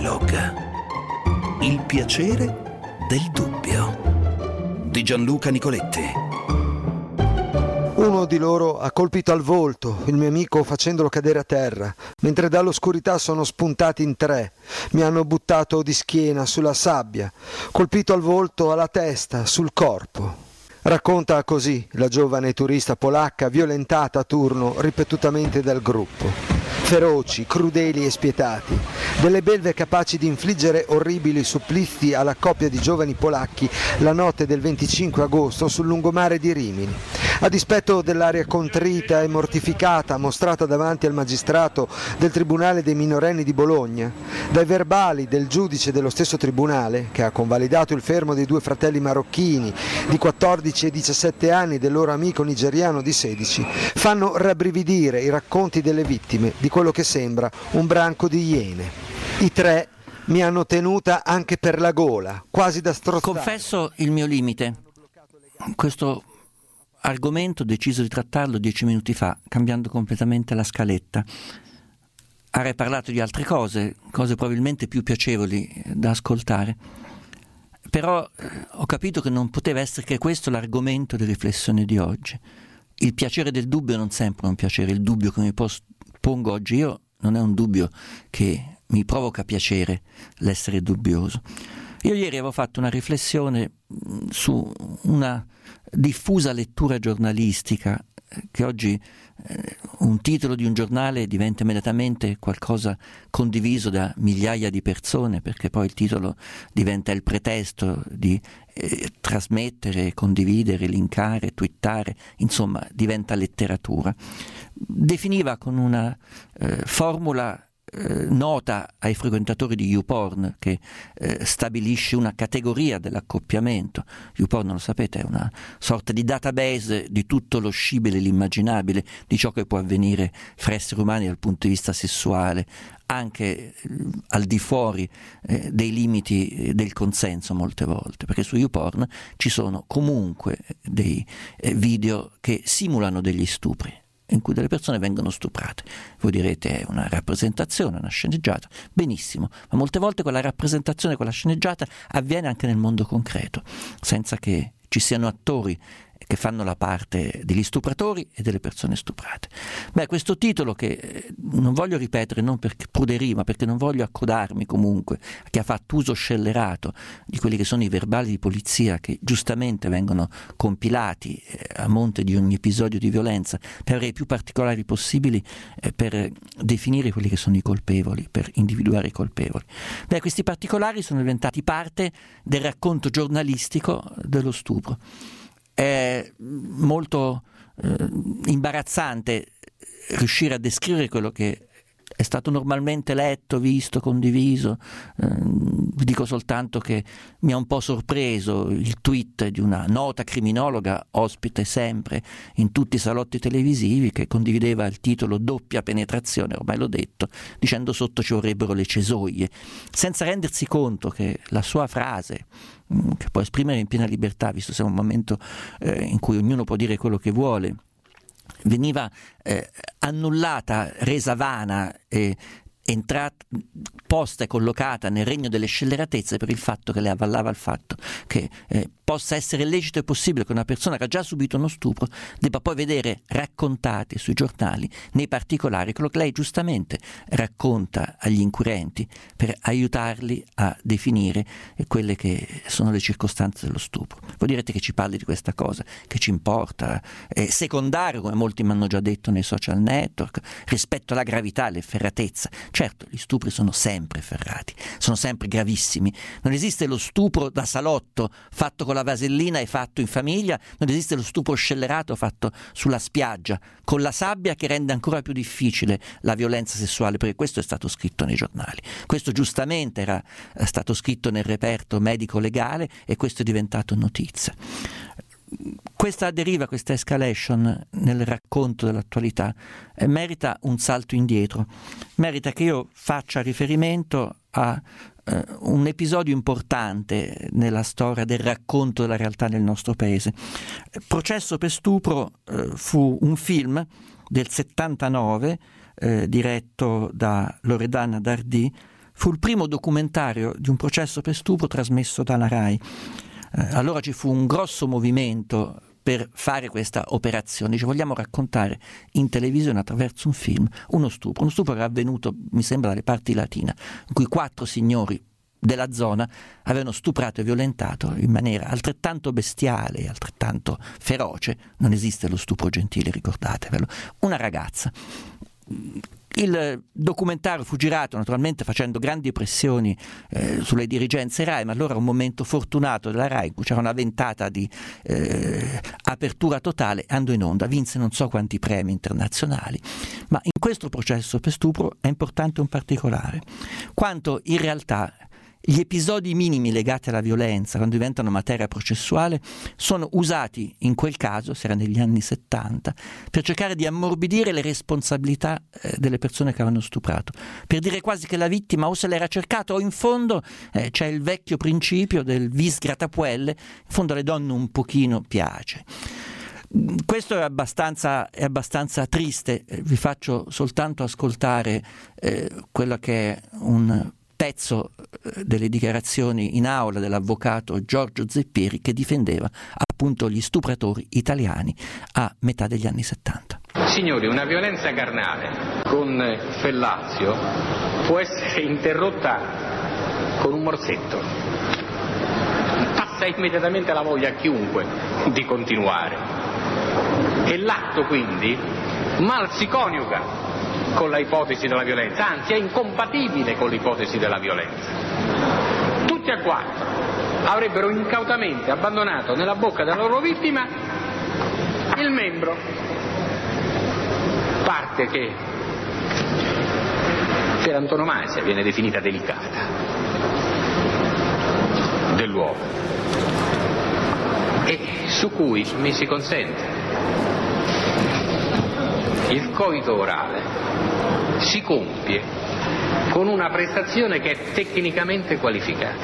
Epilogue. Il piacere del dubbio di Gianluca Nicoletti. Uno di loro ha colpito al volto il mio amico facendolo cadere a terra, mentre dall'oscurità sono spuntati in tre. Mi hanno buttato di schiena sulla sabbia, colpito al volto, alla testa, sul corpo. Racconta così la giovane turista polacca violentata a turno ripetutamente dal gruppo. Feroci, crudeli e spietati, delle belve capaci di infliggere orribili supplizi alla coppia di giovani polacchi la notte del 25 agosto sul lungomare di Rimini. A dispetto dell'aria contrita e mortificata mostrata davanti al magistrato del Tribunale dei minorenni di Bologna, dai verbali del giudice dello stesso tribunale, che ha convalidato il fermo dei due fratelli marocchini di 14 e 17 anni del loro amico nigeriano di 16, fanno rabbrividire i racconti delle vittime di quello che sembra un branco di iene. I tre mi hanno tenuta anche per la gola, quasi da strozzare. Confesso il mio limite. Questo argomento ho deciso di trattarlo 10 minuti fa, cambiando completamente la scaletta. Avrei parlato di altre cose probabilmente più piacevoli da ascoltare, però ho capito che non poteva essere che questo l'argomento di riflessione di oggi. Il piacere del dubbio non sempre è un piacere, il dubbio che mi pongo oggi io non è un dubbio che mi provoca piacere l'essere dubbioso. Io ieri avevo fatto una riflessione su una diffusa lettura giornalistica che oggi un titolo di un giornale diventa immediatamente qualcosa condiviso da migliaia di persone, perché poi il titolo diventa il pretesto di trasmettere, condividere, linkare, twittare, insomma diventa letteratura. Definiva con una formula nota ai frequentatori di YouPorn, che stabilisce una categoria dell'accoppiamento. YouPorn, lo sapete, è una sorta di database di tutto lo scibile e l'immaginabile di ciò che può avvenire fra esseri umani dal punto di vista sessuale, anche al di fuori dei limiti del consenso molte volte, perché su YouPorn ci sono comunque dei video che simulano degli stupri, in cui delle persone vengono stuprate. Voi direte è una rappresentazione, una sceneggiata. Benissimo, ma molte volte quella rappresentazione, quella sceneggiata avviene anche nel mondo concreto, senza che ci siano attori che fanno la parte degli stupratori e delle persone stuprate. Questo titolo, che non voglio ripetere non per pruderia, ma perché non voglio accodarmi comunque a chi ha fatto uso scellerato di quelli che sono i verbali di polizia che giustamente vengono compilati a monte di ogni episodio di violenza per avere i più particolari possibili, per definire quelli che sono i colpevoli, per individuare i colpevoli. Questi particolari sono diventati parte del racconto giornalistico dello stupro. È molto imbarazzante riuscire a descrivere quello che è stato normalmente letto, visto, condiviso. Vi dico soltanto che mi ha un po' sorpreso il tweet di una nota criminologa, ospite sempre in tutti i salotti televisivi, che condivideva il titolo "Doppia penetrazione", ormai l'ho detto, dicendo sotto ci vorrebbero le cesoie, senza rendersi conto che la sua frase, che può esprimere in piena libertà, visto siamo un momento in cui ognuno può dire quello che vuole, veniva annullata, resa vana e posta e collocata nel regno delle scelleratezze per il fatto che le avvallava il fatto che possa essere lecito e possibile che una persona che ha già subito uno stupro debba poi vedere raccontati sui giornali nei particolari quello che lei giustamente racconta agli inquirenti per aiutarli a definire quelle che sono le circostanze dello stupro. Voi direte che ci parli di questa cosa, che ci importa, è secondario, come molti mi hanno già detto nei social network, rispetto alla gravità, all'efferatezza. Certo, gli stupri sono sempre efferrati, sono sempre gravissimi. Non esiste lo stupro da salotto fatto con la vasellina e fatto in famiglia, non esiste lo stupro scellerato fatto sulla spiaggia, con la sabbia, che rende ancora più difficile la violenza sessuale, perché questo è stato scritto nei giornali. Questo giustamente era stato scritto nel reperto medico-legale e questo è diventato notizia. Questa deriva, questa escalation nel racconto dell'attualità merita un salto indietro, merita che io faccia riferimento a un episodio importante nella storia del racconto della realtà nel nostro paese. Processo per stupro fu un film del 79 diretto da Loredana Dardì, fu il primo documentario di un processo per stupro trasmesso dalla RAI. Allora ci fu un grosso movimento per fare questa operazione. Dice, vogliamo raccontare in televisione attraverso un film uno stupro che era avvenuto, mi sembra, dalle parti latine, in cui 4 signori della zona avevano stuprato e violentato in maniera altrettanto bestiale e altrettanto feroce, non esiste lo stupro gentile, ricordatevelo, una ragazza. Il documentario fu girato naturalmente facendo grandi pressioni sulle dirigenze RAI, ma allora un momento fortunato della RAI, in cui c'era una ventata di apertura totale, andò in onda, vinse non so quanti premi internazionali. Ma in questo processo per stupro è importante un particolare, quanto in realtà gli episodi minimi legati alla violenza, quando diventano materia processuale, sono usati in quel caso, se era negli anni 70, per cercare di ammorbidire le responsabilità delle persone che avevano stuprato, per dire quasi che la vittima o se l'era cercato o in fondo c'è il vecchio principio del vis gratapuelle, in fondo alle donne un pochino piace. Questo è abbastanza triste, vi faccio soltanto ascoltare quello che è un pezzo delle dichiarazioni in aula dell'avvocato Giorgio Zeppieri, che difendeva appunto gli stupratori italiani a metà degli anni 70. Signori, una violenza carnale con fellazio può essere interrotta con un morsetto. Passa immediatamente la voglia a chiunque di continuare. E l'atto quindi mal si coniuga con la ipotesi della violenza, anzi è incompatibile con l'ipotesi della violenza. Tutti e 4 avrebbero incautamente abbandonato nella bocca della loro vittima il membro, parte che per antonomasia viene definita delicata, dell'uomo, e su cui mi si consente il coito orale si compie con una prestazione che è tecnicamente qualificata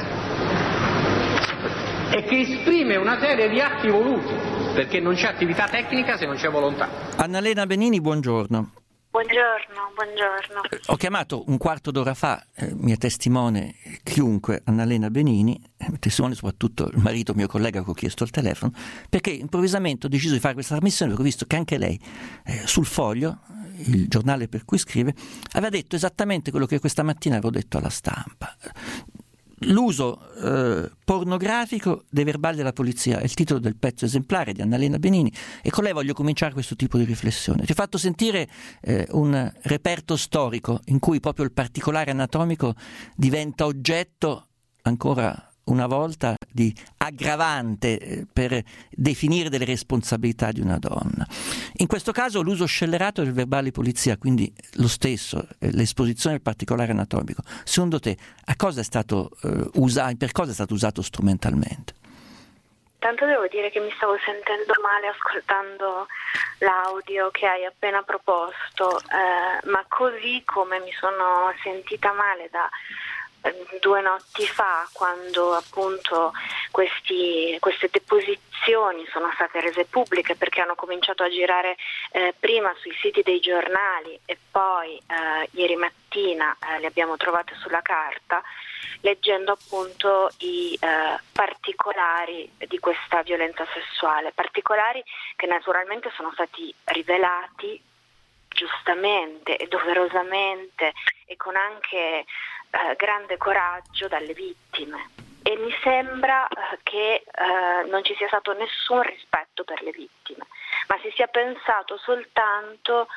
e che esprime una serie di atti voluti, perché non c'è attività tecnica se non c'è volontà. Annalena Benini, buongiorno. Buongiorno. Ho chiamato un quarto d'ora fa, mia testimone chiunque, Annalena Benini, testimone soprattutto il marito, mio collega, che ho chiesto il telefono, perché improvvisamente ho deciso di fare questa trasmissione perché ho visto che anche lei sul Foglio, il giornale per cui scrive, aveva detto esattamente quello che questa mattina avevo detto alla stampa. L'uso pornografico dei verbali della polizia è il titolo del pezzo esemplare di Annalena Benini, e con lei voglio cominciare questo tipo di riflessione. Ti ho fatto sentire un reperto storico in cui proprio il particolare anatomico diventa oggetto ancora una volta di aggravante per definire delle responsabilità di una donna. In questo caso l'uso scellerato del verbale di polizia, quindi lo stesso, l'esposizione del particolare anatomico, secondo te a cosa è stato per cosa è stato usato strumentalmente? Tanto devo dire che mi stavo sentendo male ascoltando l'audio che hai appena proposto, ma così come mi sono sentita male da 2 notti fa, quando appunto queste deposizioni sono state rese pubbliche, perché hanno cominciato a girare prima sui siti dei giornali e poi ieri mattina le abbiamo trovate sulla carta, leggendo appunto i particolari di questa violenza sessuale, particolari che naturalmente sono stati rivelati giustamente e doverosamente e con anche grande coraggio dalle vittime, e mi sembra che non ci sia stato nessun rispetto per le vittime, ma si sia pensato soltanto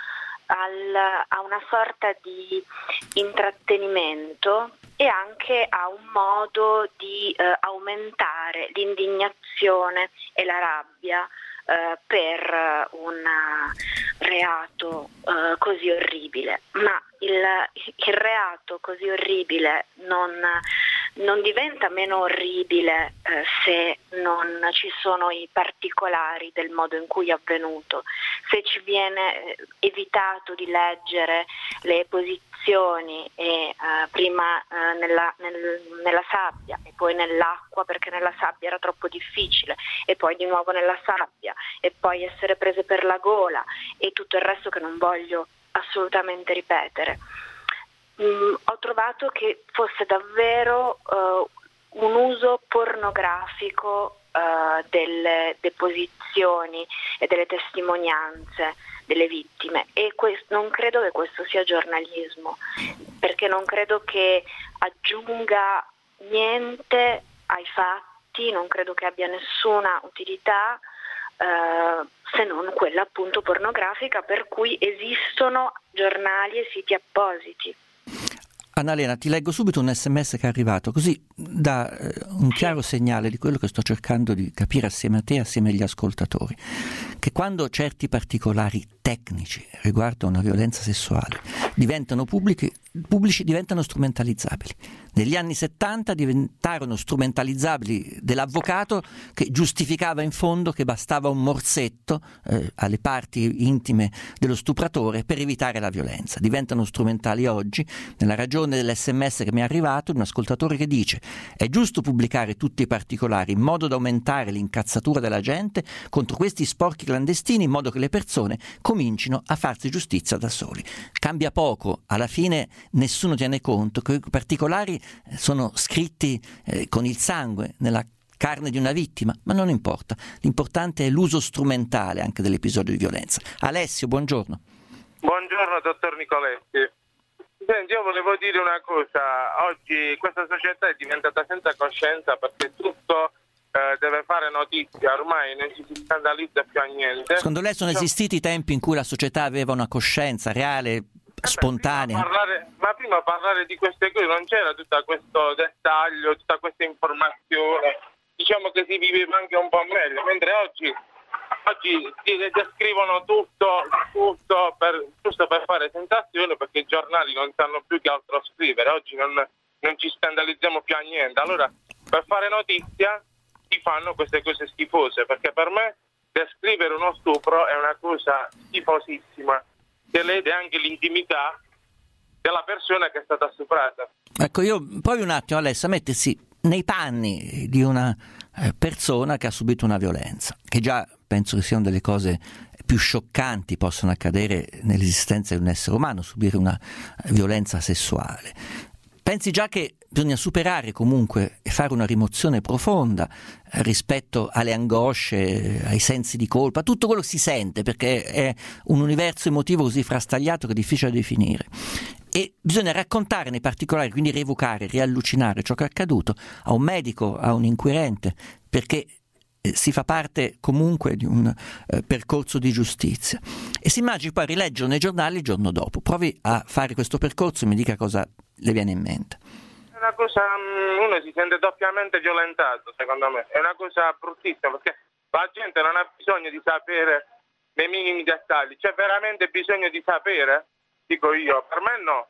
a una sorta di intrattenimento e anche a un modo di aumentare l'indignazione e la rabbia per un reato così orribile, ma il reato così orribile non diventa meno orribile se non ci sono i particolari del modo in cui è avvenuto, se ci viene evitato di leggere le posizioni e prima nella sabbia e poi nell'acqua, perché nella sabbia era troppo difficile, e poi di nuovo nella sabbia e poi essere prese per la gola e tutto il resto che non voglio assolutamente ripetere. ho trovato che fosse davvero un uso pornografico delle deposizioni e delle testimonianze delle vittime, e non credo che questo sia giornalismo, perché non credo che aggiunga niente ai fatti, non credo che abbia nessuna utilità se non quella appunto pornografica, per cui esistono giornali e siti appositi. Annalena, ti leggo subito un SMS che è arrivato, così dà un chiaro segnale di quello che sto cercando di capire assieme a te e assieme agli ascoltatori, che quando certi particolari tecnici riguardo una violenza sessuale diventano pubblici, diventano strumentalizzabili. Negli anni 70 diventarono strumentalizzabili dell'avvocato che giustificava in fondo che bastava un morsetto alle parti intime dello stupratore per evitare la violenza. Diventano strumentali oggi, nella ragione dell'SMS che mi è arrivato, un ascoltatore che dice: è giusto pubblicare tutti i particolari in modo da aumentare l'incazzatura della gente contro questi sporchi clandestini, in modo che le persone comincino a farsi giustizia da soli. Cambia poco, alla fine nessuno tiene conto che i particolari sono scritti con il sangue nella carne di una vittima, ma non importa, l'importante è l'uso strumentale anche dell'episodio di violenza. Alessio, buongiorno. Buongiorno dottor Nicoletti. Senti, io volevo dire una cosa: oggi questa società è diventata senza coscienza, perché tutto deve fare notizia, ormai non ci si scandalizza più a niente. Secondo lei sono esistiti i tempi in cui la società aveva una coscienza reale, spontanea? Ma prima parlare di queste cose non c'era tutto questo dettaglio, tutta questa informazione, diciamo che si viveva anche un po' meglio, mentre oggi si descrivono tutto giusto per fare sensazione, perché i giornali non sanno più che altro scrivere. Oggi non ci scandalizziamo più a niente, allora per fare notizia si fanno queste cose schifose, perché per me descrivere uno stupro è una cosa schifosissima, che lede anche l'intimità della persona che è stata stuprata. Ecco, io provi un attimo, Alessa, a mettersi nei panni di una persona che ha subito una violenza, che già penso che siano delle cose più scioccanti possono accadere nell'esistenza di un essere umano, subire una violenza sessuale. Pensi già che bisogna superare comunque e fare una rimozione profonda rispetto alle angosce, ai sensi di colpa, tutto quello che si sente, perché è un universo emotivo così frastagliato che è difficile da definire. E bisogna raccontare nei particolari, quindi rievocare, riallucinare ciò che è accaduto a un medico, a un inquirente, perché si fa parte comunque di un percorso di giustizia. E si immagini poi rileggere nei giornali il giorno dopo. Provi a fare questo percorso e mi dica cosa le viene in mente. È una cosa, uno si sente doppiamente violentato, secondo me. È una cosa bruttissima, perché la gente non ha bisogno di sapere nei minimi dettagli. C'è veramente bisogno di sapere? Dico io, per me no.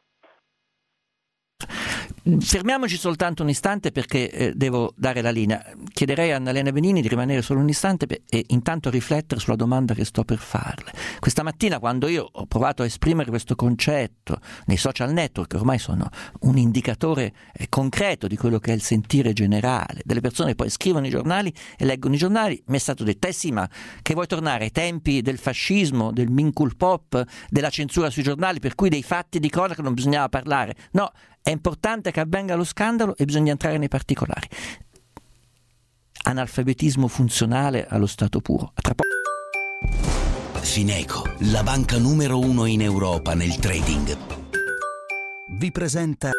Fermiamoci soltanto un istante, perché devo dare la linea. Chiederei a Annalena Venini di rimanere solo un istante e intanto riflettere sulla domanda che sto per farle. Questa mattina, quando io ho provato a esprimere questo concetto nei social network, che ormai sono un indicatore concreto di quello che è il sentire generale delle persone che poi scrivono i giornali e leggono i giornali, mi è stato detto: sì, ma che vuoi tornare ai tempi del fascismo, del minculpop, della censura sui giornali, per cui dei fatti di cronaca non bisognava parlare? No, è importante che avvenga lo scandalo e bisogna entrare nei particolari. Analfabetismo funzionale allo stato puro. Tra Fineco, la banca numero 1 in Europa nel trading, vi presenta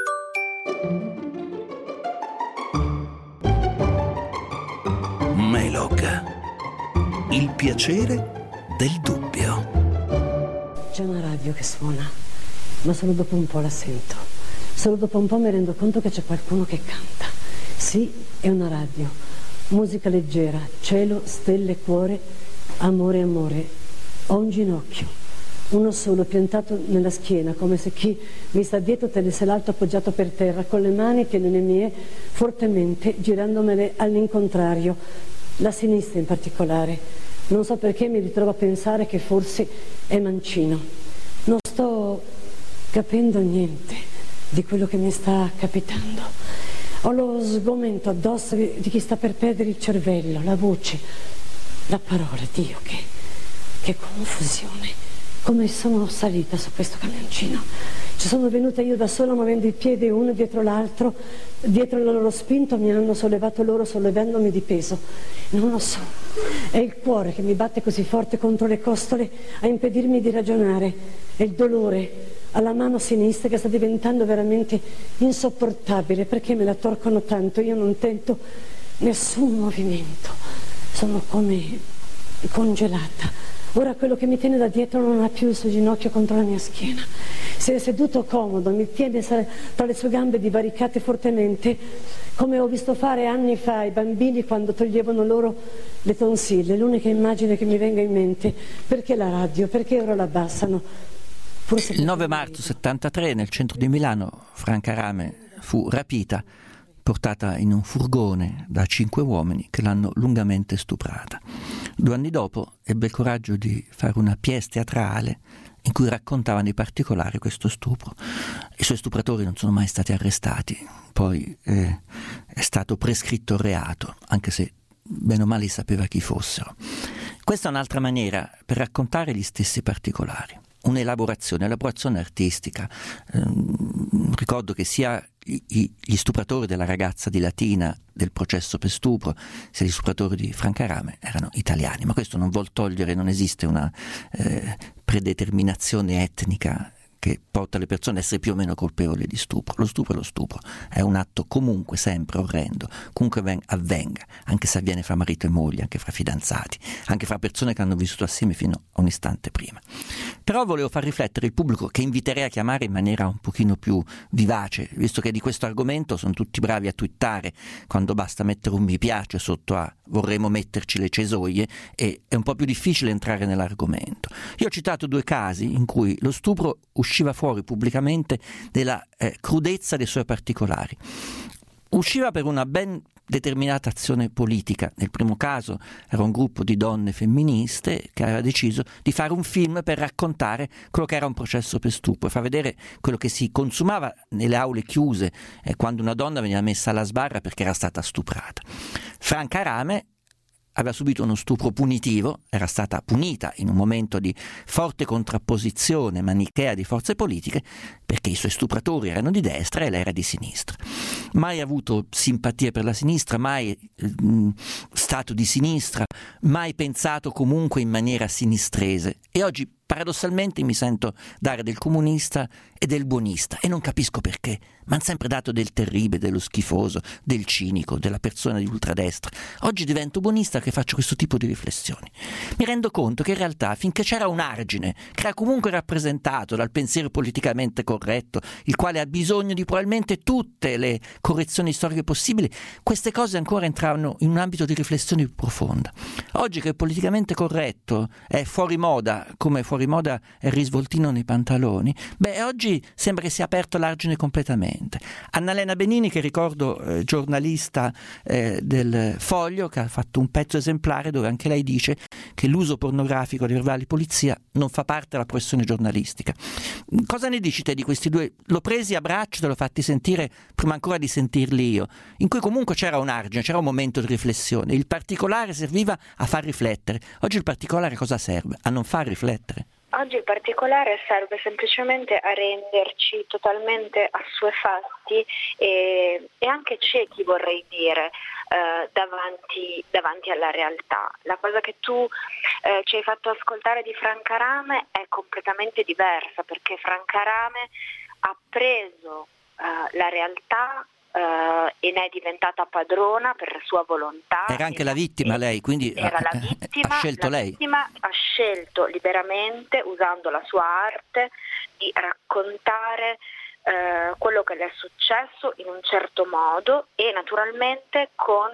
Melog, il piacere del dubbio. C'è una radio che suona, ma solo dopo un po' la sento. Solo dopo un po' mi rendo conto che c'è qualcuno che canta. Sì, è una radio. Musica leggera, cielo, stelle, cuore, amore, amore. Ho un ginocchio, uno solo, piantato nella schiena, come se chi mi sta dietro tenesse l'altro appoggiato per terra, con le mani che nelle mie, fortemente, girandomele all'incontrario, la sinistra in particolare. Non so perché mi ritrovo a pensare che forse è mancino. Non sto capendo niente di quello che mi sta capitando. Ho lo sgomento addosso di chi sta per perdere il cervello, la voce, la parola. Dio, che confusione. Come sono salita su questo camioncino. Ci sono venuta io da sola muovendo i piedi uno dietro l'altro, dietro il loro spinto mi hanno sollevato loro sollevandomi di peso. Non lo so, è il cuore che mi batte così forte contro le costole a impedirmi di ragionare, è il dolore alla mano sinistra che sta diventando veramente insopportabile perché me la torcono tanto, io non tento nessun movimento, sono come congelata. Ora quello che mi tiene da dietro non ha più il suo ginocchio contro la mia schiena, si è seduto comodo, mi tiene tra le sue gambe divaricate fortemente, come ho visto fare anni fa i bambini quando toglievano loro le tonsille. L'unica immagine che mi venga in mente, perché la radio, perché ora la abbassano? Il 9 marzo 73 nel centro di Milano Franca Rame fu rapita, portata in un furgone da 5 uomini che l'hanno lungamente stuprata. 2 anni dopo ebbe il coraggio di fare una pièce teatrale in cui raccontava nei particolari questo stupro. I suoi stupratori non sono mai stati arrestati, poi è stato prescritto il reato, anche se bene o male sapeva chi fossero. Questa è un'altra maniera per raccontare gli stessi particolari. Un'elaborazione artistica. Ricordo che sia gli stupratori della ragazza di Latina del processo per stupro, sia gli stupratori di Franca Rame erano italiani, ma questo non vuol togliere, non esiste una predeterminazione etnica che porta le persone a essere più o meno colpevoli di stupro. Lo stupro è lo stupro, è un atto comunque sempre orrendo, comunque avvenga, anche se avviene fra marito e moglie, anche fra fidanzati, anche fra persone che hanno vissuto assieme fino a un istante prima. Però volevo far riflettere il pubblico, che inviterei a chiamare in maniera un pochino più vivace, visto che di questo argomento sono tutti bravi a twittare quando basta mettere un mi piace sotto a vorremmo metterci le cesoie, e è un po' più difficile entrare nell'argomento. Io ho citato 2 casi in cui lo stupro usciva fuori pubblicamente della crudezza dei suoi particolari. Usciva per una ben determinata azione politica. Nel primo caso era un gruppo di donne femministe che aveva deciso di fare un film per raccontare quello che era un processo per stupro e far vedere quello che si consumava nelle aule chiuse quando una donna veniva messa alla sbarra perché era stata stuprata. Franca Rame aveva subito uno stupro punitivo, era stata punita in un momento di forte contrapposizione manichea di forze politiche perché i suoi stupratori erano di destra e lei era di sinistra. Mai avuto simpatie per la sinistra, mai stato di sinistra, mai pensato comunque in maniera sinistrese, e oggi paradossalmente mi sento dare del comunista e del buonista e non capisco perché, ma hanno sempre dato del terribile, dello schifoso, del cinico, della persona di ultradestra. Oggi divento buonista che faccio questo tipo di riflessioni. Mi rendo conto che in realtà finché c'era un argine che era comunque rappresentato dal pensiero politicamente corretto, il quale ha bisogno di probabilmente tutte le correzioni storiche possibili, queste cose ancora entravano in un ambito di riflessione più profonda. Oggi che il politicamente corretto è fuori moda, come fuori moda è il risvoltino nei pantaloni, oggi sembra che sia aperto l'argine completamente. Annalena Benini, che ricordo giornalista del Foglio, che ha fatto un pezzo esemplare dove anche lei dice che l'uso pornografico dei verbali di polizia non fa parte della professione giornalistica. Cosa ne dici te di questi 2? L'ho presi a braccio, te l'ho fatti sentire prima ancora di sentirli io, in cui comunque c'era un argine, c'era un momento di riflessione. Il particolare serviva a far riflettere. Oggi il particolare cosa serve? A non far riflettere. Oggi il particolare serve semplicemente a renderci totalmente assuefatti e anche ciechi, vorrei dire, davanti alla realtà. La cosa che tu ci hai fatto ascoltare di Franca Rame è completamente diversa, perché Franca Rame ha preso la realtà e ne è diventata padrona per sua volontà. Era anche la vittima lei, quindi era la vittima, ha scelto lei. Ha scelto liberamente, usando la sua arte, di raccontare quello che le è successo in un certo modo e naturalmente con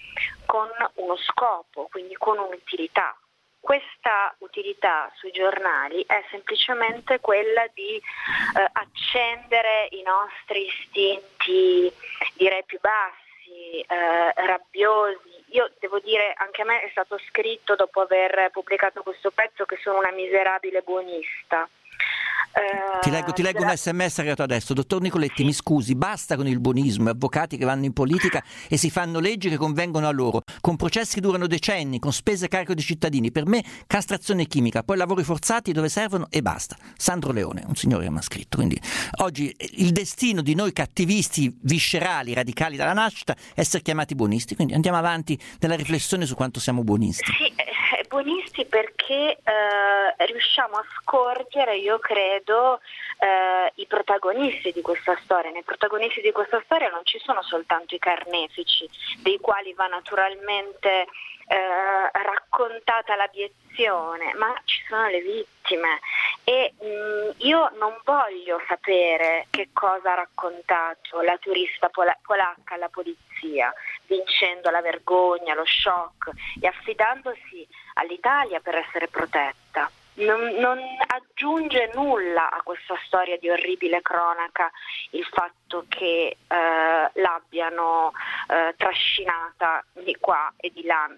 uno scopo, quindi con un'utilità. Questa utilità sui giornali è semplicemente quella di accendere i nostri istinti, direi più bassi, rabbiosi. Io devo dire, anche a me è stato scritto dopo aver pubblicato questo pezzo che sono una miserabile buonista. Ti leggo un SMS arrivato adesso. Dottor Nicoletti, mi scusi, basta con il buonismo, avvocati che vanno in politica e si fanno leggi che convengono a loro, con processi che durano decenni, con spese a carico dei cittadini. Per me castrazione chimica, poi lavori forzati dove servono e basta. Sandro Leone, un signore che mi ha scritto. Quindi oggi il destino di noi cattivisti, viscerali, radicali dalla nascita, è essere chiamati buonisti. Quindi andiamo avanti nella riflessione su quanto siamo buonisti. Sì, buonisti perché riusciamo a scorgere, io credo, i protagonisti di questa storia. Nei protagonisti di questa storia non ci sono soltanto i carnefici, dei quali va naturalmente raccontata l'abiezione, ma ci sono le vittime e io non voglio sapere che cosa ha raccontato la turista polacca alla polizia, vincendo la vergogna, lo shock e affidandosi all'Italia per essere protetta. Non aggiunge nulla a questa storia di orribile cronaca il fatto che l'abbiano trascinata di qua e di là.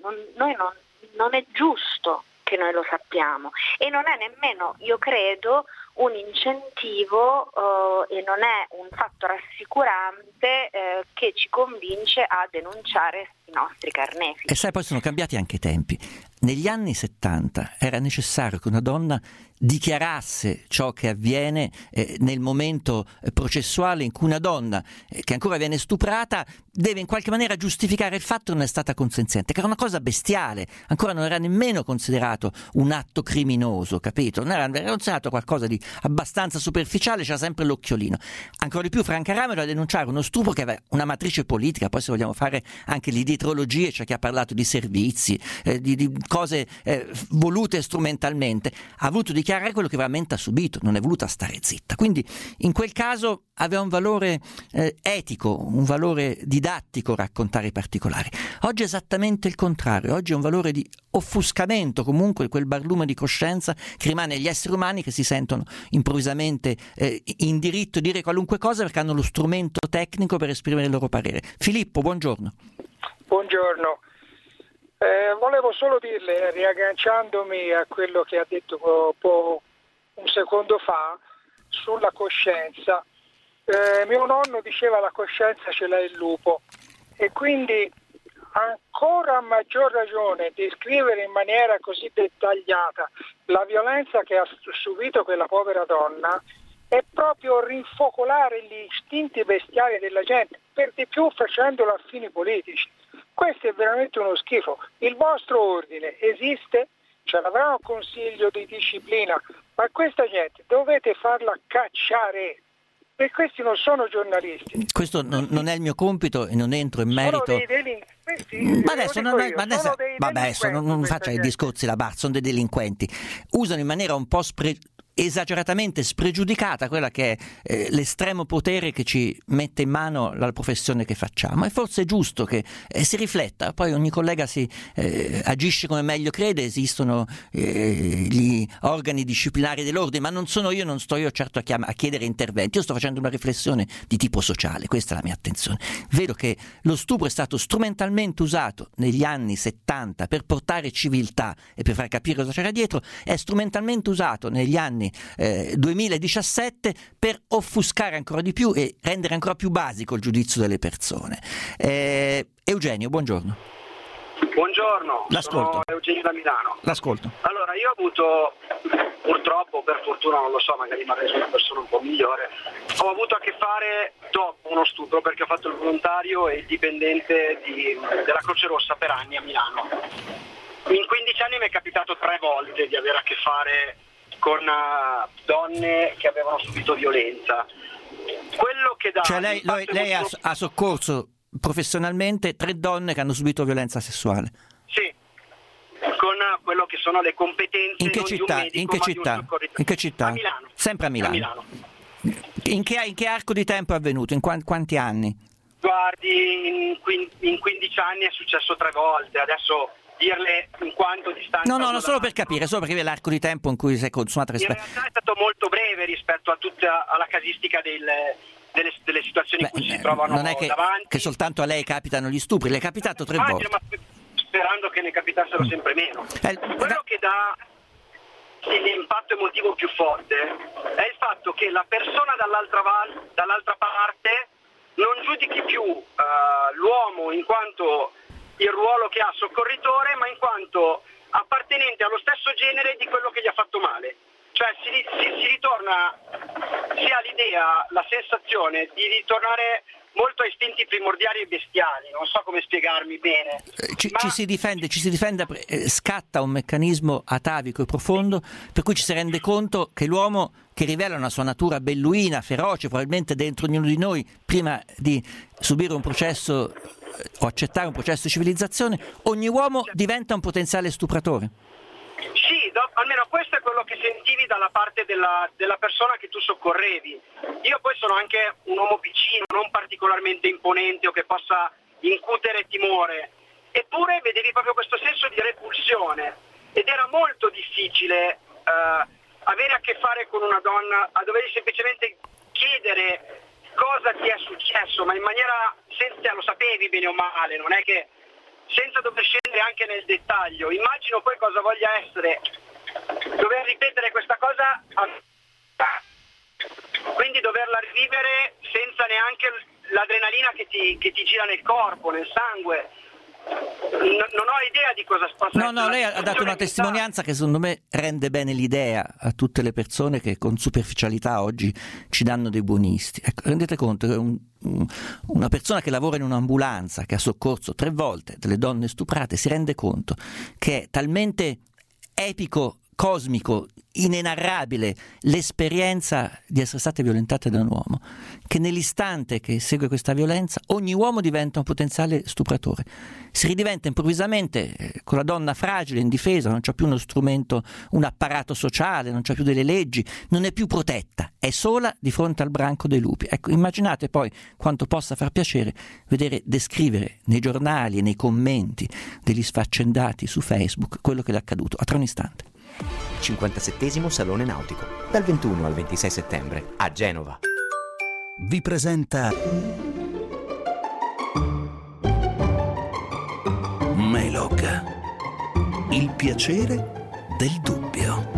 Non è giusto che noi lo sappiamo e non è nemmeno, io credo, un incentivo e non è un fatto rassicurante che ci convince a denunciare i nostri carnefici. E sai, poi sono cambiati anche i tempi. Negli anni 70 era necessario che una donna dichiarasse ciò che avviene nel momento processuale in cui una donna che ancora viene stuprata deve in qualche maniera giustificare il fatto che non è stata consenziente, che era una cosa bestiale, ancora non era nemmeno considerato un atto criminoso, capito? Non era considerato qualcosa di abbastanza superficiale, c'era sempre l'occhiolino. Ancora di più Franca Rame doveva denunciare uno stupro che aveva una matrice politica, poi se vogliamo fare anche le dietrologie, c'è chi ha parlato di servizi, di cose volute strumentalmente, ha voluto dichiarare quello che veramente ha subito, non è voluta stare zitta. Quindi in quel caso aveva un valore etico, un valore didattico raccontare i particolari. Oggi è esattamente il contrario, oggi è un valore di offuscamento comunque quel barlume di coscienza che rimane agli esseri umani che si sentono improvvisamente in diritto di dire qualunque cosa perché hanno lo strumento tecnico per esprimere il loro parere. Filippo, buongiorno. Buongiorno. Volevo solo dirle, riagganciandomi a quello che ha detto un secondo fa sulla coscienza, mio nonno diceva la coscienza ce l'ha il lupo e quindi ancora a maggior ragione descrivere in maniera così dettagliata la violenza che ha subito quella povera donna è proprio rinfocolare gli istinti bestiali della gente, per di più facendolo a fini politici. Questo è veramente uno schifo. Il vostro ordine esiste, ce l'avrà un consiglio di disciplina, ma questa gente dovete farla cacciare, perché questi non sono giornalisti. Questo non è il mio compito e non entro in merito. Sono dei delinquenti. Ma adesso non faccia i discorsi da bar, sono dei delinquenti. Usano in maniera un po' esageratamente spregiudicata quella che è l'estremo potere che ci mette in mano la professione che facciamo, e forse è giusto che si rifletta, poi ogni collega si agisce come meglio crede, esistono gli organi disciplinari dell'ordine, ma non sto io certo a chiedere interventi, io sto facendo una riflessione di tipo sociale, questa è la mia attenzione. Vedo che lo stupro è stato strumentalmente usato negli anni 70 per portare civiltà e per far capire cosa c'era dietro, è strumentalmente usato negli anni 2017 per offuscare ancora di più e rendere ancora più basico il giudizio delle persone. Eugenio, buongiorno. Buongiorno, l'ascolto. Sono Eugenio da Milano. L'ascolto. Allora, io ho avuto, purtroppo, per fortuna non lo so, magari sono una persona un po' migliore, ho avuto a che fare dopo uno stupro perché ho fatto il volontario e il dipendente della Croce Rossa per anni a Milano. In 15 anni mi è capitato 3 volte di avere a che fare con donne che avevano subito violenza. Quello che dà, cioè lei ha soccorso professionalmente 3 donne che hanno subito violenza sessuale. Sì, con quello che sono le competenze. In che città? Medico, in che città? A Milano. Sempre a Milano. In che arco di tempo è avvenuto? In quanti anni? Guardi, in 15 anni è successo 3 volte, adesso dirle in quanto distanza. No, solo per capire, solo perché l'arco di tempo in cui si è consumata in realtà è stato molto breve rispetto a alla casistica delle situazioni in cui si trovano non è davanti. Che soltanto a lei capitano gli stupri, le è capitato 3 volte. Ma sperando che ne capitassero sempre meno. Quello che dà l'impatto emotivo più forte è il fatto che la persona dall'altra parte non giudichi più l'uomo in quanto il ruolo che ha soccorritore, ma in quanto appartenente allo stesso genere di quello che gli ha fatto male. Cioè si ritorna, si ha l'idea, la sensazione di ritornare molto a istinti primordiali e bestiali, non so come spiegarmi bene. Ci si difende, scatta un meccanismo atavico e profondo per cui ci si rende conto che l'uomo, che rivela una sua natura belluina, feroce, probabilmente dentro ognuno di noi, prima di subire un processo o accettare un processo di civilizzazione, ogni uomo diventa un potenziale stupratore. Sì, almeno questo è quello che sentivi dalla parte della persona che tu soccorrevi. Io poi sono anche un uomo piccino, non particolarmente imponente o che possa incutere timore, eppure vedevi proprio questo senso di repulsione ed era molto difficile avere a che fare con una donna, a dover semplicemente chiedere cosa ti è successo, ma in maniera senza, lo sapevi bene o male, non è che senza dover scendere anche nel dettaglio. Immagino poi cosa voglia essere dover ripetere questa cosa, quindi doverla rivivere senza neanche l'adrenalina che ti gira nel corpo, nel sangue. Non ho idea di cosa possa essere. No, lei ha dato una testimonianza che secondo me rende bene l'idea a tutte le persone che con superficialità oggi ci danno dei buonisti. Ecco, rendete conto che una persona che lavora in un'ambulanza, che ha soccorso 3 volte delle donne stuprate, si rende conto che è talmente epico, cosmico, inenarrabile l'esperienza di essere state violentate da un uomo, che nell'istante che segue questa violenza ogni uomo diventa un potenziale stupratore. Si ridiventa improvvisamente con la donna fragile, indifesa, non c'ha più uno strumento, un apparato sociale, non c'ha più delle leggi, non è più protetta, è sola di fronte al branco dei lupi. Ecco, immaginate poi quanto possa far piacere vedere descrivere nei giornali e nei commenti degli sfaccendati su Facebook quello che le è accaduto a tra un istante. 57° Salone Nautico, dal 21 al 26 settembre a Genova. Vi presenta Melog, il piacere del dubbio.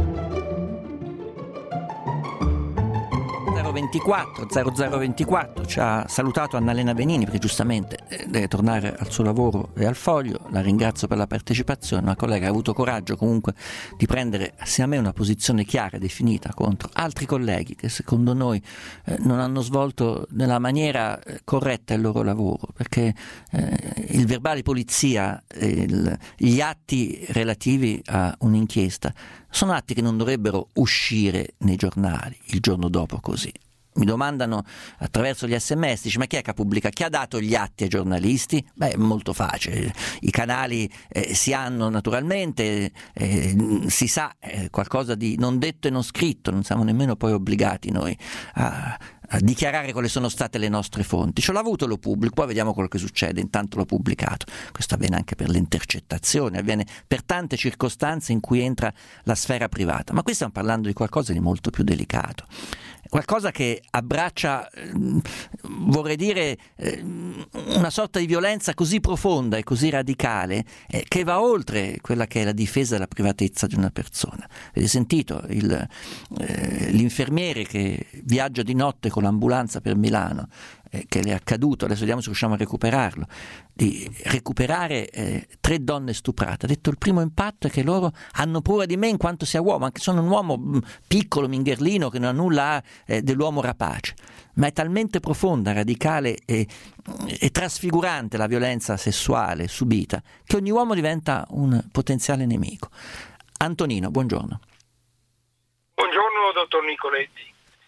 0024 ci ha salutato Annalena Benini, perché giustamente deve tornare al suo lavoro e al Foglio. La ringrazio per la partecipazione. Una collega ha avuto coraggio comunque di prendere assieme a me una posizione chiara e definita contro altri colleghi che secondo noi non hanno svolto nella maniera corretta il loro lavoro, perché il verbale polizia, gli atti relativi a un'inchiesta sono atti che non dovrebbero uscire nei giornali il giorno dopo così. Mi domandano attraverso gli SMS, dice, ma chi è che pubblica? Chi ha dato gli atti ai giornalisti? Beh, è molto facile, i canali si hanno naturalmente, si sa qualcosa di non detto e non scritto, non siamo nemmeno poi obbligati noi a dichiarare quali sono state le nostre fonti. Ce l'ho avuto, lo pubblico, poi vediamo quello che succede, intanto l'ho pubblicato. Questo avviene anche per le intercettazioni, avviene per tante circostanze in cui entra la sfera privata, ma qui stiamo parlando di qualcosa di molto più delicato, qualcosa che abbraccia, vorrei dire, una sorta di violenza così profonda e così radicale che va oltre quella che è la difesa della privatezza di una persona. Avete sentito l'infermiere che viaggia di notte con l'ambulanza per Milano, che le è accaduto, adesso vediamo se riusciamo a recuperarlo, di recuperare 3 donne stuprate. Ha detto: il primo impatto è che loro hanno paura di me in quanto sia uomo, anche sono un uomo piccolo, mingherlino, che non ha nulla dell'uomo rapace, ma è talmente profonda, radicale e trasfigurante la violenza sessuale subita che ogni uomo diventa un potenziale nemico. Antonino, buongiorno. Buongiorno dottor Nicoletti.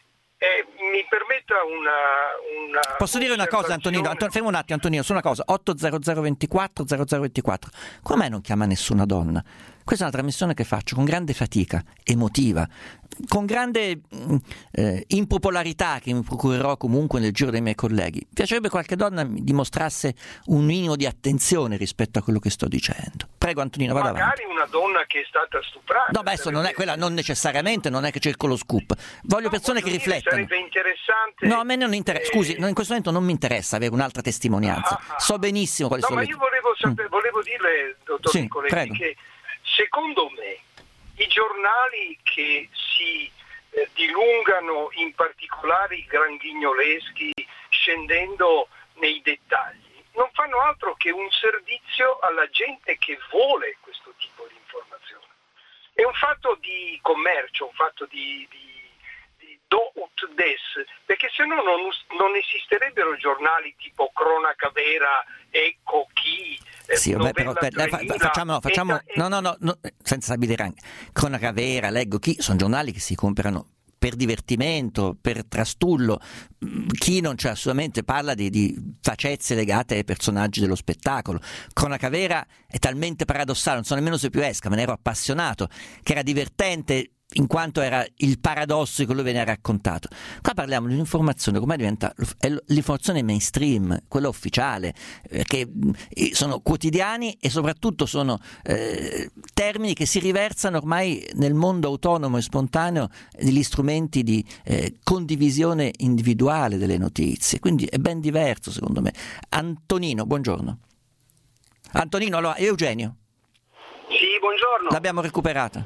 Mi permetta una posso dire una cosa, Antonino? Fermo un attimo, Antonino, su una cosa. 80024 0024. Come non chiama nessuna donna? Questa è una trasmissione che faccio con grande fatica emotiva, con grande impopolarità che mi procurerò comunque nel giro dei miei colleghi. Mi piacerebbe qualche donna mi dimostrasse un minimo di attenzione rispetto a quello che sto dicendo. Prego Antonino, vada avanti. Magari una donna che è stata stuprata. No, adesso non è quella, non necessariamente, non è che cerco lo scoop. Voglio persone che riflettono. Sarebbe interessante. No, a me non interessa. Scusi, in questo momento non mi interessa avere un'altra testimonianza. So benissimo quali sono le... ma io volevo dirle, dottor Nicoletti, prego. che secondo me i giornali che si dilungano in particolari granghignoleschi scendendo nei dettagli, non fanno altro che un servizio alla gente che vuole questo tipo di informazione. È un fatto di commercio, un fatto di do ut des, perché se no non esisterebbero giornali tipo Cronaca Vera, Ecco Chi, sì, vabbè, però, facciamo no, senza stabilire anche. Cronaca Vera, Leggo Chi, sono giornali che si comprano per divertimento, per trastullo. Chi non c'è assolutamente parla di facezie legate ai personaggi dello spettacolo. Cronaca Vera è talmente paradossale, non so nemmeno se più esca, me ne ero appassionato, che era divertente in quanto era il paradosso di quello che viene raccontato. Qua parliamo di un'informazione, come diventa l'informazione mainstream, quella ufficiale, che sono quotidiani e soprattutto sono termini che si riversano ormai nel mondo autonomo e spontaneo degli strumenti di condivisione individuale delle notizie, quindi è ben diverso secondo me. Antonino, buongiorno. Antonino, allora Eugenio. Sì, buongiorno. L'abbiamo recuperata.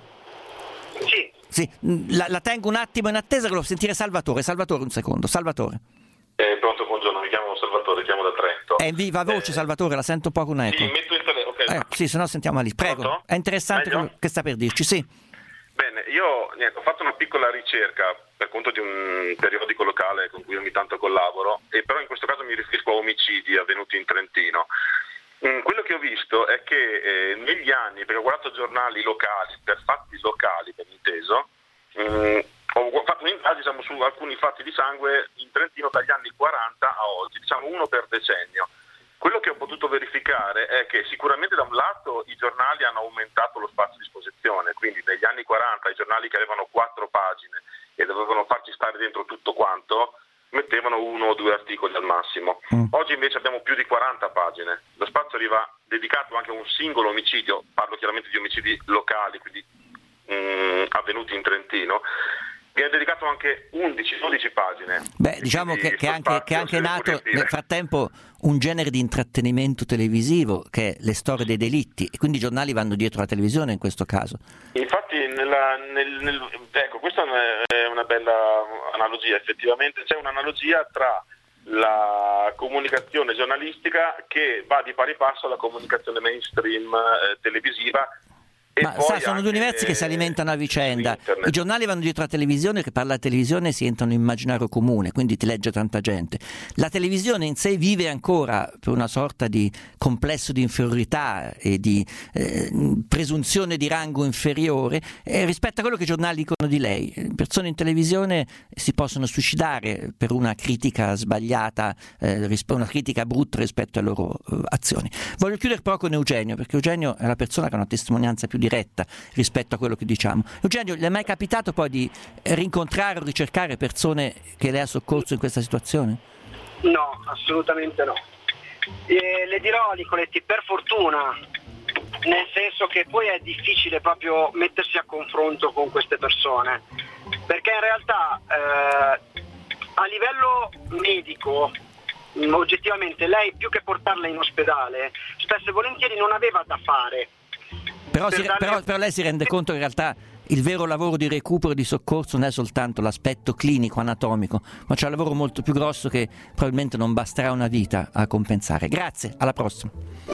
Sì, la tengo un attimo in attesa che devo sentire Salvatore. Salvatore, un secondo. Salvatore. Pronto, buongiorno, mi chiamo Salvatore, chiamo da Trento. È in viva voce, Salvatore, la sento un po' con eco. Sì, metto in telefono. Sì, se no sentiamo lì. Prego. Pronto? È interessante quello che sta per dirci, sì. Bene, io ho fatto una piccola ricerca per conto di un periodico locale con cui ogni tanto collaboro, e però in questo caso mi riferisco a omicidi avvenuti in Trentino. Quello che ho visto è che negli anni, perché ho guardato giornali locali, per fatti locali ben inteso, ho fatto un'indagine su alcuni fatti di sangue in Trentino dagli anni 40 a oggi, diciamo uno per decennio. Quello che ho potuto verificare è che sicuramente da un lato i giornali hanno aumentato lo spazio a disposizione, quindi negli anni 40 i giornali che avevano 4 pagine e dovevano farci stare dentro tutto quanto mettevano 1 o 2 articoli al massimo. Oggi invece abbiamo più di 40 pagine, lo spazio arriva dedicato anche a un singolo omicidio, parlo chiaramente di omicidi locali, quindi avvenuti in Trentino, viene dedicato anche 11-12 pagine. Beh, diciamo che è anche nato nel frattempo un genere di intrattenimento televisivo che è le storie dei delitti, e quindi i giornali vanno dietro la televisione in questo caso. Infatti ecco, questa è una bella analogia, effettivamente c'è un'analogia tra la comunicazione giornalistica che va di pari passo alla comunicazione mainstream televisiva. Ma sono due universi che si alimentano a vicenda. I giornali vanno dietro la televisione, che parla la televisione, si entra nell'immaginario comune, quindi ti legge tanta gente. La televisione in sé vive ancora per una sorta di complesso di inferiorità e di presunzione di rango inferiore rispetto a quello che i giornali dicono di lei. Persone in televisione si possono suicidare per una critica sbagliata, una critica brutta rispetto alle loro azioni. Voglio chiudere però con Eugenio, perché Eugenio è la persona che ha una testimonianza più diretta rispetto a quello che diciamo. Eugenio, le è mai capitato poi di rincontrare o ricercare persone che lei ha soccorso in questa situazione? No, assolutamente no. Le dirò, Nicoletti, per fortuna, nel senso che poi è difficile proprio mettersi a confronto con queste persone, perché in realtà a livello medico oggettivamente lei, più che portarla in ospedale, spesso e volentieri non aveva da fare. Però lei si rende conto che in realtà il vero lavoro di recupero e di soccorso non è soltanto l'aspetto clinico, anatomico, ma c'è un lavoro molto più grosso che probabilmente non basterà una vita a compensare. Grazie, alla prossima.